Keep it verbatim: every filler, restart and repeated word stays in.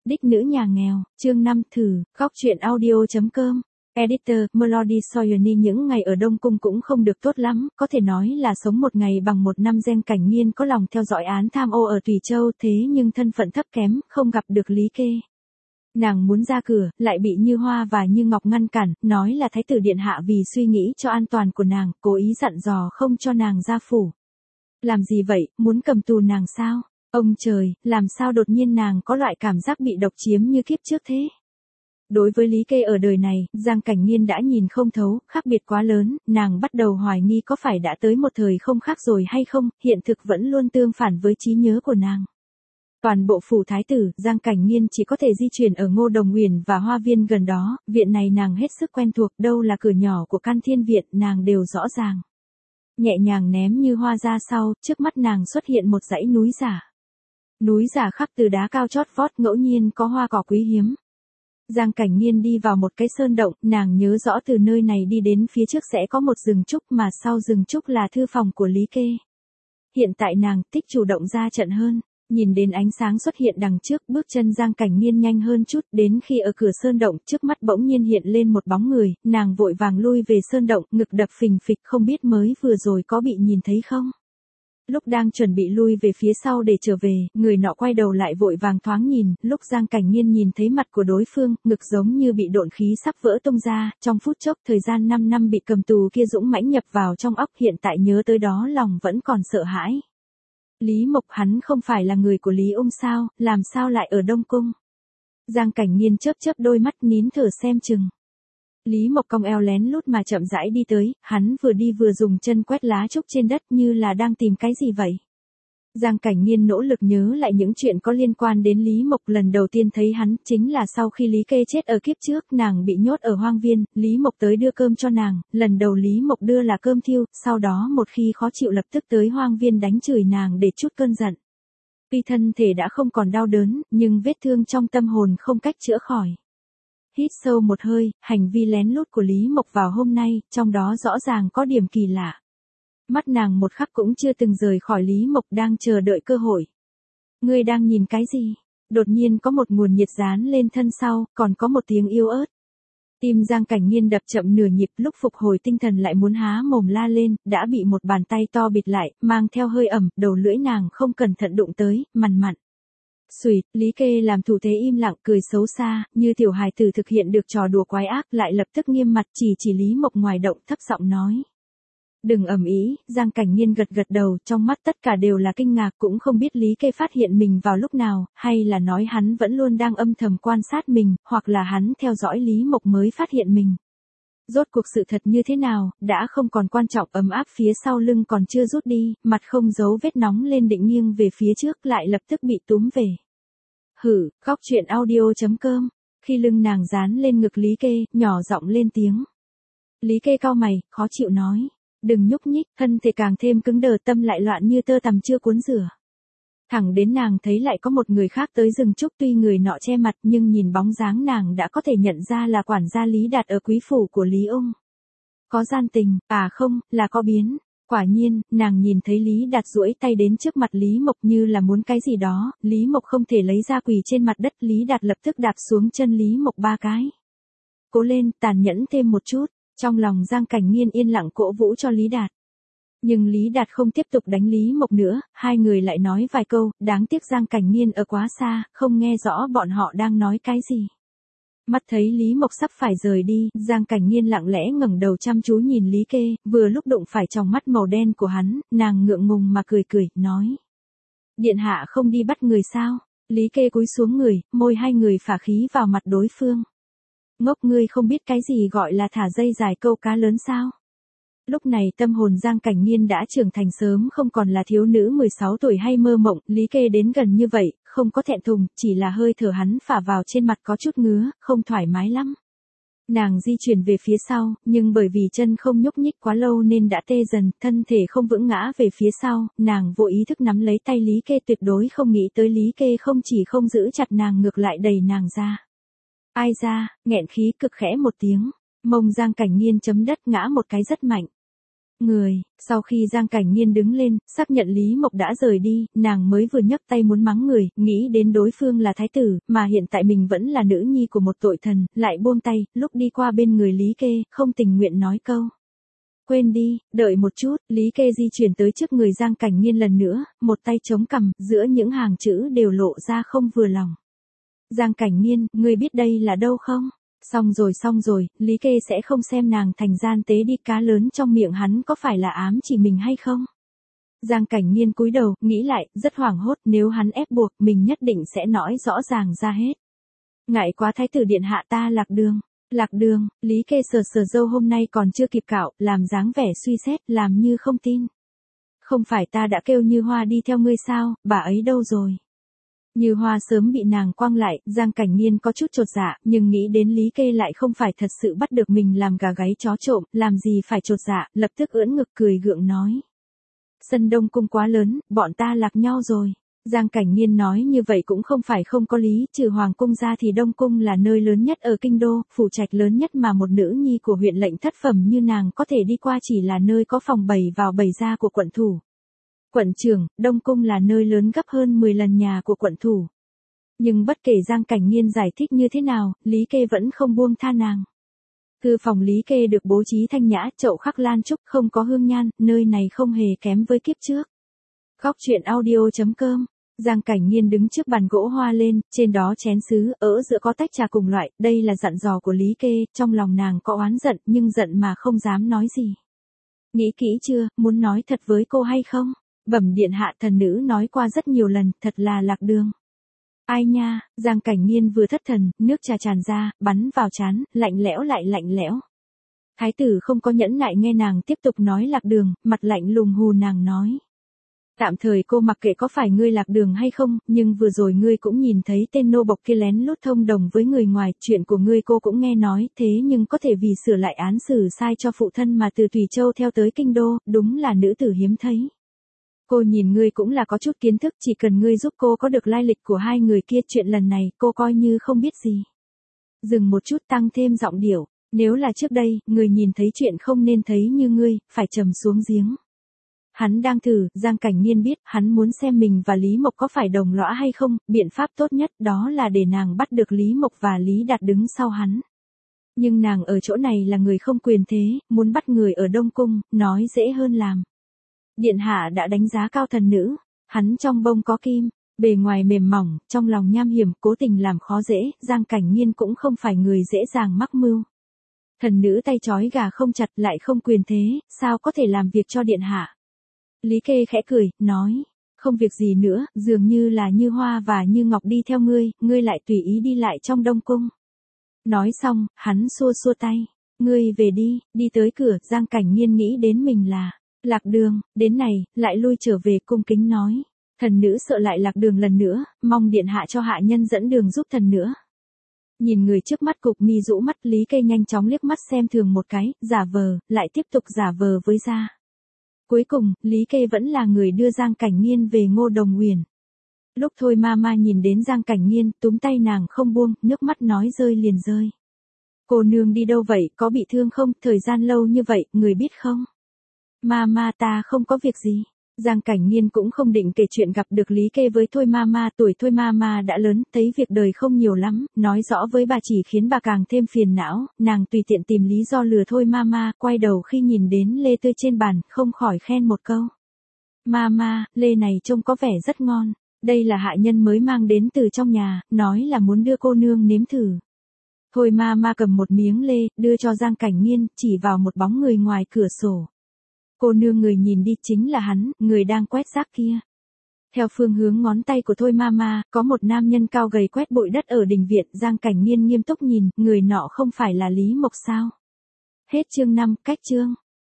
Đích nữ nhà nghèo, chương năm thử, góc truyện audio.com. Editor, Melody Soyoni những ngày ở Đông Cung cũng không được tốt lắm, có thể nói là sống một ngày bằng một năm. Giang Cảnh Nghiên có lòng theo dõi án tham ô ở Tùy Châu, thế nhưng thân phận thấp kém, không gặp được Lý Kê. Nàng muốn ra cửa, lại bị Như Hoa và Như Ngọc ngăn cản, nói là Thái tử điện hạ vì suy nghĩ cho an toàn của nàng, cố ý dặn dò không cho nàng ra phủ. Làm gì vậy, muốn cầm tù nàng sao? Ông trời, làm sao đột nhiên nàng có loại cảm giác bị độc chiếm như kiếp trước thế? Đối với Lý Kê ở đời này, Giang Cảnh Nghiên đã nhìn không thấu, khác biệt quá lớn, nàng bắt đầu hoài nghi có phải đã tới một thời không khác rồi hay không, hiện thực vẫn luôn tương phản với trí nhớ của nàng. Toàn bộ phủ thái tử, Giang Cảnh Nghiên chỉ có thể di chuyển ở Ngô Đồng Uyển và hoa viên gần đó, viện này nàng hết sức quen thuộc, đâu là cửa nhỏ của Can Thiên Viện, nàng đều rõ ràng. Nhẹ nhàng ném Như Hoa ra sau, trước mắt nàng xuất hiện một dãy núi giả. Núi giả khắc từ đá cao chót vót, ngẫu nhiên có hoa cỏ quý hiếm. Giang Cảnh Nghiên đi vào một cái sơn động, nàng nhớ rõ từ nơi này đi đến phía trước sẽ có một rừng trúc, mà sau rừng trúc là thư phòng của Lý Kê. Hiện tại nàng thích chủ động ra trận hơn, nhìn đến ánh sáng xuất hiện đằng trước, bước chân Giang Cảnh Nghiên nhanh hơn chút, đến khi ở cửa sơn động, trước mắt bỗng nhiên hiện lên một bóng người, nàng vội vàng lui về sơn động, ngực đập phình phịch, không biết mới vừa rồi có bị nhìn thấy không. Lúc đang chuẩn bị lui về phía sau để trở về, người nọ quay đầu lại vội vàng thoáng nhìn, lúc Giang Cảnh Nghiên nhìn thấy mặt của đối phương, ngực giống như bị độn khí sắp vỡ tung ra, trong phút chốc thời gian năm năm bị cầm tù kia dũng mãnh nhập vào trong óc, hiện tại nhớ tới đó lòng vẫn còn sợ hãi. Lý Mộc, hắn không phải là người của Lý Ung sao, làm sao lại ở Đông Cung? Giang Cảnh Nghiên chớp chớp đôi mắt nín thở xem chừng. Lý Mộc cong eo lén lút mà chậm rãi đi tới, hắn vừa đi vừa dùng chân quét lá trúc trên đất như là đang tìm cái gì vậy. Giang Cảnh Nghiên nỗ lực nhớ lại những chuyện có liên quan đến Lý Mộc, lần đầu tiên thấy hắn chính là sau khi Lý Kê chết ở kiếp trước, nàng bị nhốt ở hoang viên, Lý Mộc tới đưa cơm cho nàng, lần đầu Lý Mộc đưa là cơm thiêu, sau đó một khi khó chịu lập tức tới hoang viên đánh chửi nàng để trút cơn giận. Tuy thân thể đã không còn đau đớn, nhưng vết thương trong tâm hồn không cách chữa khỏi. Hít sâu một hơi, hành vi lén lút của Lý Mộc vào hôm nay, trong đó rõ ràng có điểm kỳ lạ. Mắt nàng một khắc cũng chưa từng rời khỏi Lý Mộc, đang chờ đợi cơ hội. Ngươi đang nhìn cái gì? Đột nhiên có một nguồn nhiệt dán lên thân sau, còn có một tiếng yếu ớt. Tim Giang Cảnh Nghiên đập chậm nửa nhịp, lúc phục hồi tinh thần lại muốn há mồm la lên, đã bị một bàn tay to bịt lại, mang theo hơi ẩm, đầu lưỡi nàng không cẩn thận đụng tới, mằn mặn. Xùi, Lý Kê làm thủ thế im lặng, cười xấu xa, như tiểu hài tử thực hiện được trò đùa quái ác, lại lập tức nghiêm mặt chỉ chỉ Lý Mộc ngoài động, thấp giọng nói. Đừng ầm ĩ. Giang Cảnh Nghiên gật gật đầu, trong mắt tất cả đều là kinh ngạc, cũng không biết Lý Kê phát hiện mình vào lúc nào, hay là nói hắn vẫn luôn đang âm thầm quan sát mình, hoặc là hắn theo dõi Lý Mộc mới phát hiện mình. Rốt cuộc sự thật như thế nào, đã không còn quan trọng, ấm áp phía sau lưng còn chưa rút đi, mặt không giấu vết nóng lên định nghiêng về phía trước, lại lập tức bị túm về. Hử, góc truyện audio.com. Khi lưng nàng dán lên ngực Lý Kê, nhỏ giọng lên tiếng. Lý Kê cau mày, khó chịu nói. Đừng nhúc nhích, thân thể càng thêm cứng đờ, tâm lại loạn như tơ tằm chưa cuốn rửa. Thẳng đến nàng thấy lại có một người khác tới rừng trúc, tuy người nọ che mặt nhưng nhìn bóng dáng nàng đã có thể nhận ra là quản gia Lý Đạt ở quý phủ của Lý Ung. Có gian tình, à không, là có biến. Quả nhiên, nàng nhìn thấy Lý Đạt duỗi tay đến trước mặt Lý Mộc như là muốn cái gì đó, Lý Mộc không thể lấy ra, quỳ trên mặt đất, Lý Đạt lập tức đạp xuống chân Lý Mộc ba cái. Cố lên, tàn nhẫn thêm một chút. Trong lòng Giang Cảnh Nghiên yên lặng cổ vũ cho Lý Đạt. Nhưng Lý Đạt không tiếp tục đánh Lý Mộc nữa, hai người lại nói vài câu, đáng tiếc Giang Cảnh Nghiên ở quá xa, không nghe rõ bọn họ đang nói cái gì. Mắt thấy Lý Mộc sắp phải rời đi, Giang Cảnh Nghiên lặng lẽ ngẩng đầu chăm chú nhìn Lý Kê, vừa lúc đụng phải tròng mắt màu đen của hắn, nàng ngượng ngùng mà cười cười, nói. Điện hạ không đi bắt người sao? Lý Kê cúi xuống người, môi hai người phả khí vào mặt đối phương. Ngốc, ngươi không biết cái gì gọi là thả dây dài câu cá lớn sao? Lúc này tâm hồn Giang Cảnh Nghiên đã trưởng thành sớm, không còn là thiếu nữ mười sáu tuổi hay mơ mộng, Lý Kê đến gần như vậy, không có thẹn thùng, chỉ là hơi thở hắn phả vào trên mặt có chút ngứa, không thoải mái lắm. Nàng di chuyển về phía sau, nhưng bởi vì chân không nhúc nhích quá lâu nên đã tê dần, thân thể không vững ngã về phía sau, nàng vô ý thức nắm lấy tay Lý Kê, tuyệt đối không nghĩ tới Lý Kê không chỉ không giữ chặt nàng ngược lại đẩy nàng ra. Ai ra, nghẹn khí cực khẽ một tiếng, mông Giang Cảnh Nghiên chấm đất ngã một cái rất mạnh. Người, sau khi Giang Cảnh Nghiên đứng lên, xác nhận Lý Mộc đã rời đi, nàng mới vừa nhấc tay muốn mắng người, nghĩ đến đối phương là thái tử, mà hiện tại mình vẫn là nữ nhi của một tội thần, lại buông tay, lúc đi qua bên người Lý Kê, không tình nguyện nói câu. Quên đi, đợi một chút, Lý Kê di chuyển tới trước người Giang Cảnh Nghiên lần nữa, một tay chống cằm, giữa những hàng chữ đều lộ ra không vừa lòng. Giang Cảnh Nghiên, ngươi biết đây là đâu không? Xong rồi xong rồi, Lý Kê sẽ không xem nàng thành gian tế đi, cá lớn trong miệng hắn có phải là ám chỉ mình hay không? Giang Cảnh Nghiên cúi đầu, nghĩ lại, rất hoảng hốt, nếu hắn ép buộc, mình nhất định sẽ nói rõ ràng ra hết. Ngại quá thái tử điện hạ, ta lạc đường. Lạc đường, Lý Kê sờ sờ râu hôm nay còn chưa kịp cạo, làm dáng vẻ suy xét, làm như không tin. Không phải ta đã kêu Như Hoa đi theo ngươi sao, bà ấy đâu rồi? Như Hoa sớm bị nàng quăng lại, Giang Cảnh Nghiên có chút chột dạ, nhưng nghĩ đến Lý Kê lại không phải thật sự bắt được mình làm gà gáy chó trộm, làm gì phải chột dạ, lập tức ưỡn ngực cười gượng nói. Sân Đông Cung quá lớn, bọn ta lạc nhau rồi. Giang Cảnh Nghiên nói như vậy cũng không phải không có lý, trừ Hoàng Cung ra thì Đông Cung là nơi lớn nhất ở Kinh Đô, phủ trạch lớn nhất mà một nữ nhi của huyện lệnh thất phẩm như nàng có thể đi qua chỉ là nơi có phòng bày vào bày ra của quận thủ. Quận trưởng, Đông Cung là nơi lớn gấp hơn mười lần nhà của quận thủ. Nhưng bất kể Giang Cảnh Nghiên giải thích như thế nào, Lý Kê vẫn không buông tha nàng. Thư phòng Lý Kê được bố trí thanh nhã, chậu khắc lan trúc, không có hương nhan, nơi này không hề kém với kiếp trước. Góc truyện audio chấm com. Giang Cảnh Nghiên đứng trước bàn gỗ hoa lên, trên đó chén sứ, ở giữa có tách trà cùng loại, đây là dặn dò của Lý Kê, trong lòng nàng có oán giận, nhưng giận mà không dám nói gì. Nghĩ kỹ chưa, muốn nói thật với cô hay không? Bẩm điện hạ, thần nữ nói qua rất nhiều lần, thật là lạc đường. Ai nha, Giang Cảnh Nghiên vừa thất thần, nước trà tràn ra, bắn vào trán, lạnh lẽo lại lạnh lẽo. Thái tử không có nhẫn nại nghe nàng tiếp tục nói lạc đường, mặt lạnh lùng hù nàng nói. Tạm thời cô mặc kệ có phải ngươi lạc đường hay không, nhưng vừa rồi ngươi cũng nhìn thấy tên nô bộc kia lén lút thông đồng với người ngoài, chuyện của ngươi cô cũng nghe nói, thế nhưng có thể vì sửa lại án xử sai cho phụ thân mà từ Tùy Châu theo tới Kinh Đô, đúng là nữ tử hiếm thấy. Cô nhìn ngươi cũng là có chút kiến thức, chỉ cần ngươi giúp cô có được lai lịch của hai người kia, chuyện lần này cô coi như không biết gì. Dừng một chút, tăng thêm giọng điệu, nếu là trước đây, người nhìn thấy chuyện không nên thấy như ngươi, phải trầm xuống giếng. Hắn đang thử, Giang Cảnh Nghiên biết, hắn muốn xem mình và Lý Mộc có phải đồng lõa hay không, biện pháp tốt nhất đó là để nàng bắt được Lý Mộc và Lý Đạt đứng sau hắn. Nhưng nàng ở chỗ này là người không quyền thế, muốn bắt người ở Đông Cung, nói dễ hơn làm. Điện hạ đã đánh giá cao thần nữ, hắn trong bông có kim, bề ngoài mềm mỏng, trong lòng nham hiểm, cố tình làm khó dễ, Giang Cảnh Nghiên cũng không phải người dễ dàng mắc mưu. Thần nữ tay trói gà không chặt lại không quyền thế, sao có thể làm việc cho điện hạ. Lý Kê khẽ cười, nói, không việc gì nữa, dường như là Như Hoa và Như Ngọc đi theo ngươi, ngươi lại tùy ý đi lại trong Đông Cung. Nói xong, hắn xua xua tay, ngươi về đi, đi tới cửa, Giang Cảnh Nghiên nghĩ đến mình là lạc đường, đến này, lại lui trở về cung kính nói, thần nữ sợ lại lạc đường lần nữa, mong điện hạ cho hạ nhân dẫn đường giúp thần nữa. Nhìn người trước mắt cục mi rũ mắt, Lý Kê nhanh chóng liếc mắt xem thường một cái, giả vờ, lại tiếp tục giả vờ với ra. Cuối cùng, Lý Kê vẫn là người đưa Giang Cảnh Nghiên về Ngô Đồng Uyển. Lúc Thôi Ma Ma nhìn đến Giang Cảnh Nghiên, túm tay nàng không buông, nước mắt nói rơi liền rơi. Cô nương đi đâu vậy, có bị thương không, thời gian lâu như vậy, người biết không? Ma Ma ta không có việc gì. Giang Cảnh Nghiên cũng không định kể chuyện gặp được Lý Kê với Thôi Ma Ma, tuổi Thôi Ma Ma đã lớn, thấy việc đời không nhiều lắm, nói rõ với bà chỉ khiến bà càng thêm phiền não, nàng tùy tiện tìm lý do lừa Thôi Ma Ma, quay đầu khi nhìn đến lê tươi trên bàn, không khỏi khen một câu. Ma Ma, lê này trông có vẻ rất ngon, đây là hạ nhân mới mang đến từ trong nhà, nói là muốn đưa cô nương nếm thử. Thôi Ma Ma cầm một miếng lê, đưa cho Giang Cảnh Nghiên, chỉ vào một bóng người ngoài cửa sổ. Cô nương, người nhìn đi, chính là hắn, người đang quét rác kia. Theo phương hướng ngón tay của Thôi Ma Ma, có một nam nhân cao gầy quét bụi đất ở đình viện, Giang Cảnh Nghiên nghiêm túc nhìn, người nọ không phải là Lý Mộc sao? Hết chương năm, cách chương.